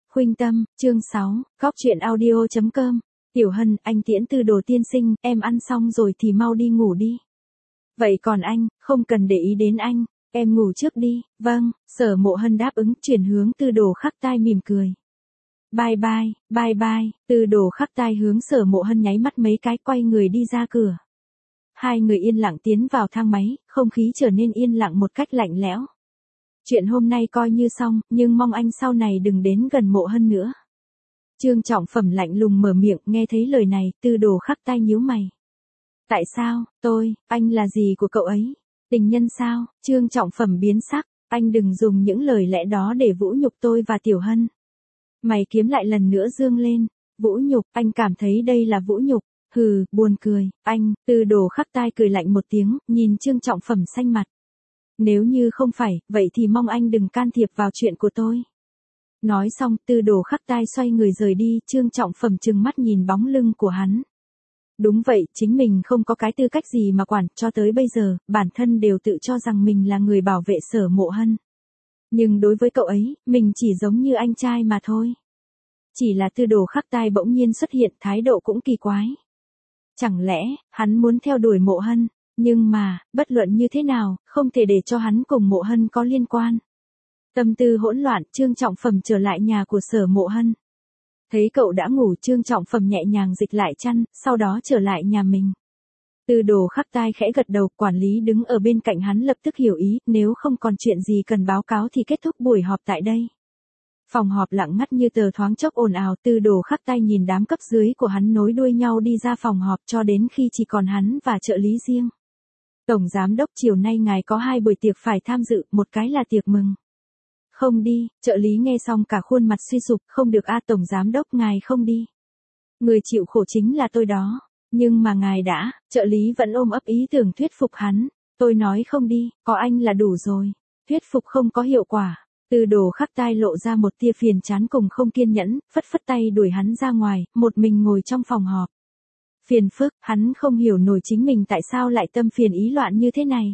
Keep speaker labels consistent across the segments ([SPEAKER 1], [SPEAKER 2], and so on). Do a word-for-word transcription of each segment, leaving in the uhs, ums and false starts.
[SPEAKER 1] Khuynh Tâm, chương sáu, Góc truyện audio chấm com. Tiểu Hân, anh tiễn Tư Đồ tiên sinh, em ăn xong rồi thì mau đi ngủ đi. Vậy còn anh, không cần để ý đến anh, em ngủ trước đi. Vâng, Sở Mộ Hân đáp ứng, chuyển hướng Tư Đồ Khắc Tai mỉm cười. Bye bye, bye bye, Tư Đồ Khắc Tai hướng Sở Mộ Hân nháy mắt mấy cái, quay người đi ra cửa. Hai người yên lặng tiến vào thang máy, không khí trở nên yên lặng một cách lạnh lẽo. Chuyện hôm nay coi như xong, nhưng mong anh sau này đừng đến gần Mộ Hân nữa. Trương Trọng Phẩm lạnh lùng mở miệng, nghe thấy lời này, Tư Đồ Khắc Tai nhíu mày. Tại sao, tôi, anh là gì của cậu ấy? Tình nhân sao? Trương Trọng Phẩm biến sắc, anh đừng dùng những lời lẽ đó để vũ nhục tôi và Tiểu Hân. Mày kiếm lại lần nữa dương lên. Vũ nhục, anh cảm thấy đây là vũ nhục. Hừ, buồn cười, anh. Tư Đồ Khắc Tai cười lạnh một tiếng, nhìn Trương Trọng Phẩm xanh mặt. Nếu như không phải, vậy thì mong anh đừng can thiệp vào chuyện của tôi. Nói xong, Tư Đồ Khắc Tai xoay người rời đi, Trương Trọng Phẩm trừng mắt nhìn bóng lưng của hắn. Đúng vậy, chính mình không có cái tư cách gì mà quản, cho tới bây giờ, bản thân đều tự cho rằng mình là người bảo vệ Sở Mộ Hân. Nhưng đối với cậu ấy, mình chỉ giống như anh trai mà thôi. Chỉ là Tư Đồ Khắc Tai bỗng nhiên xuất hiện, thái độ cũng kỳ quái. Chẳng lẽ, hắn muốn theo đuổi Mộ Hân? Nhưng mà, bất luận như thế nào, không thể để cho hắn cùng Mộ Hân có liên quan. Tâm tư hỗn loạn, Trương Trọng Phẩm trở lại nhà của Sở Mộ Hân. Thấy cậu đã ngủ, Trương Trọng Phẩm nhẹ nhàng dịch lại chăn, sau đó trở lại nhà mình. Tư Đồ Khắc Tai khẽ gật đầu, quản lý đứng ở bên cạnh hắn lập tức hiểu ý, nếu không còn chuyện gì cần báo cáo thì kết thúc buổi họp tại đây. Phòng họp lặng ngắt như tờ, thoáng chốc ồn ào, Tư Đồ Khắc Tai nhìn đám cấp dưới của hắn nối đuôi nhau đi ra phòng họp cho đến khi chỉ còn hắn và trợ lý riêng. Tổng giám đốc, chiều nay ngài có hai buổi tiệc phải tham dự, một cái là tiệc mừng. Không đi, trợ lý nghe xong cả khuôn mặt suy sụp, không được a tổng giám đốc, ngài không đi. Người chịu khổ chính là tôi đó. Nhưng mà ngài đã, trợ lý vẫn ôm ấp ý tưởng thuyết phục hắn. Tôi nói không đi, có anh là đủ rồi. Thuyết phục không có hiệu quả. Tư Đồ Khắc Tai lộ ra một tia phiền chán cùng không kiên nhẫn, phất phất tay đuổi hắn ra ngoài, một mình ngồi trong phòng họp. Phiền phức, hắn không hiểu nổi chính mình tại sao lại tâm phiền ý loạn như thế này.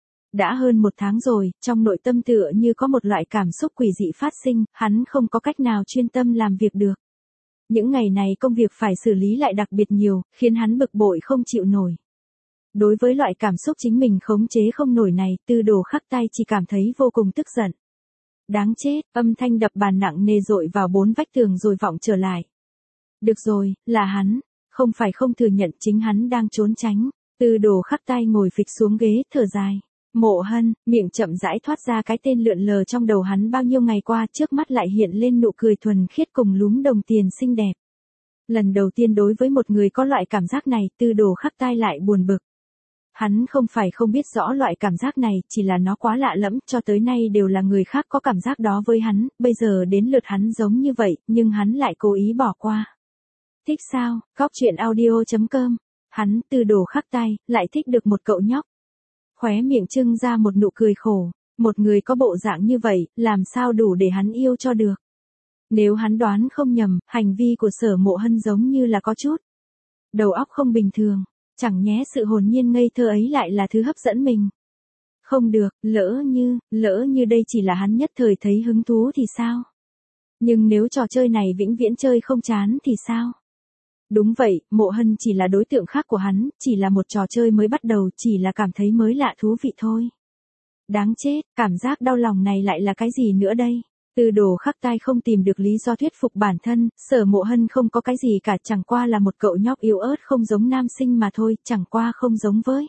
[SPEAKER 1] Đã hơn một tháng rồi, trong nội tâm tựa như có một loại cảm xúc quỷ dị phát sinh, hắn không có cách nào chuyên tâm làm việc được. Những ngày này công việc phải xử lý lại đặc biệt nhiều, khiến hắn bực bội không chịu nổi. Đối với loại cảm xúc chính mình khống chế không nổi này, Tư Đồ Khắc Tai chỉ cảm thấy vô cùng tức giận. Đáng chết, âm thanh đập bàn nặng nề dội vào bốn vách tường rồi vọng trở lại. Được rồi, là hắn, không phải không thừa nhận, chính hắn đang trốn tránh. Tư Đồ Khắc Tai ngồi phịch xuống ghế, thở dài. Mộ Hân, miệng chậm rãi thoát ra cái tên lượn lờ trong đầu hắn bao nhiêu ngày qua, trước mắt lại hiện lên nụ cười thuần khiết cùng lúm đồng tiền xinh đẹp. Lần đầu tiên đối với một người có loại cảm giác này, Tư Đồ Khắc Tai lại buồn bực. Hắn không phải không biết rõ loại cảm giác này, chỉ là nó quá lạ lẫm, cho tới nay đều là người khác có cảm giác đó với hắn, bây giờ đến lượt hắn giống như vậy, nhưng hắn lại cố ý bỏ qua. Thích sao? Góc truyện audio chấm com. Hắn, Tư Đồ Khắc Tai, lại thích được một cậu nhóc. Khóe miệng trưng ra một nụ cười khổ, một người có bộ dạng như vậy, làm sao đủ để hắn yêu cho được. Nếu hắn đoán không nhầm, hành vi của Sở Mộ Hân giống như là có chút đầu óc không bình thường, chẳng nhẽ sự hồn nhiên ngây thơ ấy lại là thứ hấp dẫn mình. Không được, lỡ như, lỡ như đây chỉ là hắn nhất thời thấy hứng thú thì sao? Nhưng nếu trò chơi này vĩnh viễn chơi không chán thì sao? Đúng vậy, Mộ Hân chỉ là đối tượng khác của hắn, chỉ là một trò chơi mới bắt đầu, chỉ là cảm thấy mới lạ thú vị thôi. Đáng chết, cảm giác đau lòng này lại là cái gì nữa đây? Tư Đồ Khắc Tai không tìm được lý do thuyết phục bản thân, Sở Mộ Hân không có cái gì cả, chẳng qua là một cậu nhóc yếu ớt không giống nam sinh mà thôi, chẳng qua không giống với.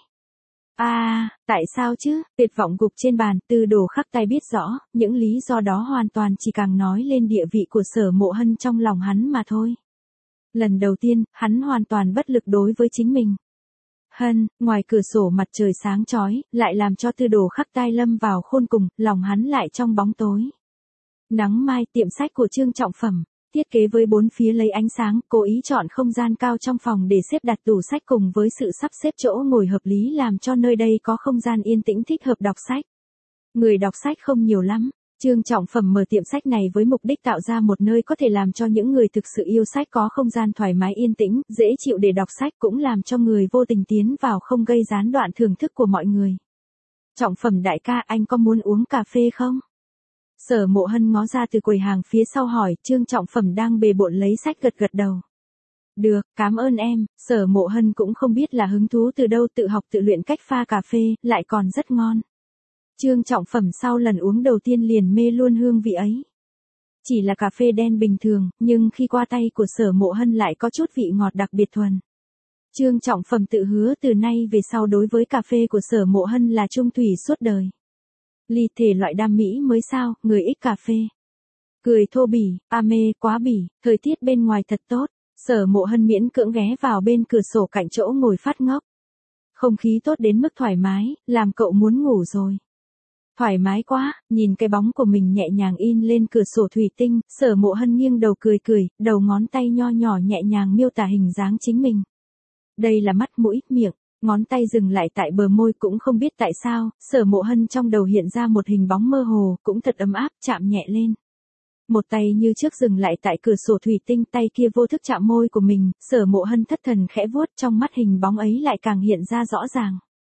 [SPEAKER 1] À, tại sao chứ? Tuyệt vọng gục trên bàn, Tư Đồ Khắc Tai biết rõ, những lý do đó hoàn toàn chỉ càng nói lên địa vị của Sở Mộ Hân trong lòng hắn mà thôi. Lần đầu tiên, hắn hoàn toàn bất lực đối với chính mình. Hân, ngoài cửa sổ mặt trời sáng chói, lại làm cho Tư Đồ Khắc Tai lâm vào khôn cùng, lòng hắn lại trong bóng tối. Nắng mai, tiệm sách của Trương Trọng Phẩm, thiết kế với bốn phía lấy ánh sáng, cố ý chọn không gian cao trong phòng để xếp đặt tủ sách cùng với sự sắp xếp chỗ ngồi hợp lý làm cho nơi đây có không gian yên tĩnh thích hợp đọc sách. Người đọc sách không nhiều lắm. Trương Trọng Phẩm mở tiệm sách này với mục đích tạo ra một nơi có thể làm cho những người thực sự yêu sách có không gian thoải mái yên tĩnh, dễ chịu để đọc sách, cũng làm cho người vô tình tiến vào không gây gián đoạn thưởng thức của mọi người. Trọng Phẩm đại ca, anh có muốn uống cà phê không? Sở Mộ Hân ngó ra từ quầy hàng phía sau hỏi, Trương Trọng Phẩm đang bề bộn lấy sách gật gật đầu. Được, cảm ơn em. Sở Mộ Hân cũng không biết là hứng thú từ đâu, tự học tự luyện cách pha cà phê, lại còn rất ngon. Trương Trọng Phẩm sau lần uống đầu tiên liền mê luôn hương vị ấy. Chỉ là cà phê đen bình thường, nhưng khi qua tay của Sở Mộ Hân lại có chút vị ngọt đặc biệt thuần. Trương Trọng Phẩm tự hứa từ nay về sau đối với cà phê của Sở Mộ Hân là trung thủy suốt đời. Ly thể loại đam mỹ mới sao, người ích cà phê. Cười thô bỉ, a mê, quá bỉ, thời tiết bên ngoài thật tốt. Sở Mộ Hân miễn cưỡng ghé vào bên cửa sổ cạnh chỗ ngồi phát ngốc. Không khí tốt đến mức thoải mái, làm cậu muốn ngủ rồi. Thoải mái quá, nhìn cái bóng của mình nhẹ nhàng in lên cửa sổ thủy tinh, Sở Mộ Hân nghiêng đầu cười cười, đầu ngón tay nho nhỏ nhẹ nhàng miêu tả hình dáng chính mình. Đây là mắt mũi, miệng, ngón tay dừng lại tại bờ môi cũng không biết tại sao, Sở Mộ Hân trong đầu hiện ra một hình bóng mơ hồ, cũng thật ấm áp, chạm nhẹ lên. Một tay như trước dừng lại tại cửa sổ thủy tinh, tay kia vô thức chạm môi của mình, Sở Mộ Hân thất thần khẽ vuốt, trong mắt hình bóng ấy lại càng hiện ra rõ ràng.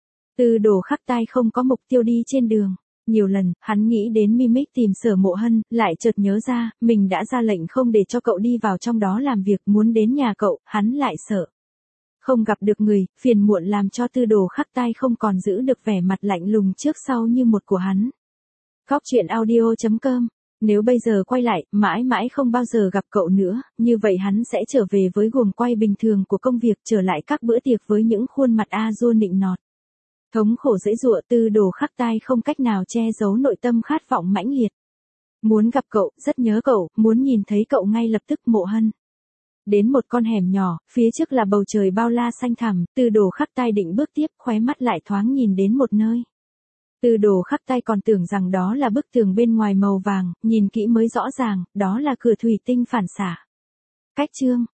[SPEAKER 1] Từ Đồ Khắc Tai không có mục tiêu đi trên đường. Nhiều lần, hắn nghĩ đến Mimic tìm Sở Mộ Hân, lại chợt nhớ ra, mình đã ra lệnh không để cho cậu đi vào trong đó làm việc, muốn đến nhà cậu, hắn lại sợ. Không gặp được người, phiền muộn làm cho Từ Đồ Khắc Tai không còn giữ được vẻ mặt lạnh lùng trước sau như một của hắn. Góc truyện audio chấm com. Nếu bây giờ quay lại, mãi mãi không bao giờ gặp cậu nữa, như vậy hắn sẽ trở về với guồng quay bình thường của công việc, trở lại các bữa tiệc với những khuôn mặt a dua nịnh nọt. Thống khổ dễ dụa, Từ Đồ Khắc Tai không cách nào che giấu nội tâm khát vọng mãnh liệt. Muốn gặp cậu, rất nhớ cậu, muốn nhìn thấy cậu ngay lập tức. Mộ Hân. Đến một con hẻm nhỏ, phía trước là bầu trời bao la xanh thẳm, Từ Đồ Khắc Tai định bước tiếp, khóe mắt lại thoáng nhìn đến một nơi. Từ Đồ Khắc Tai còn tưởng rằng đó là bức tường bên ngoài màu vàng, nhìn kỹ mới rõ ràng, đó là cửa thủy tinh phản xạ. Cách chương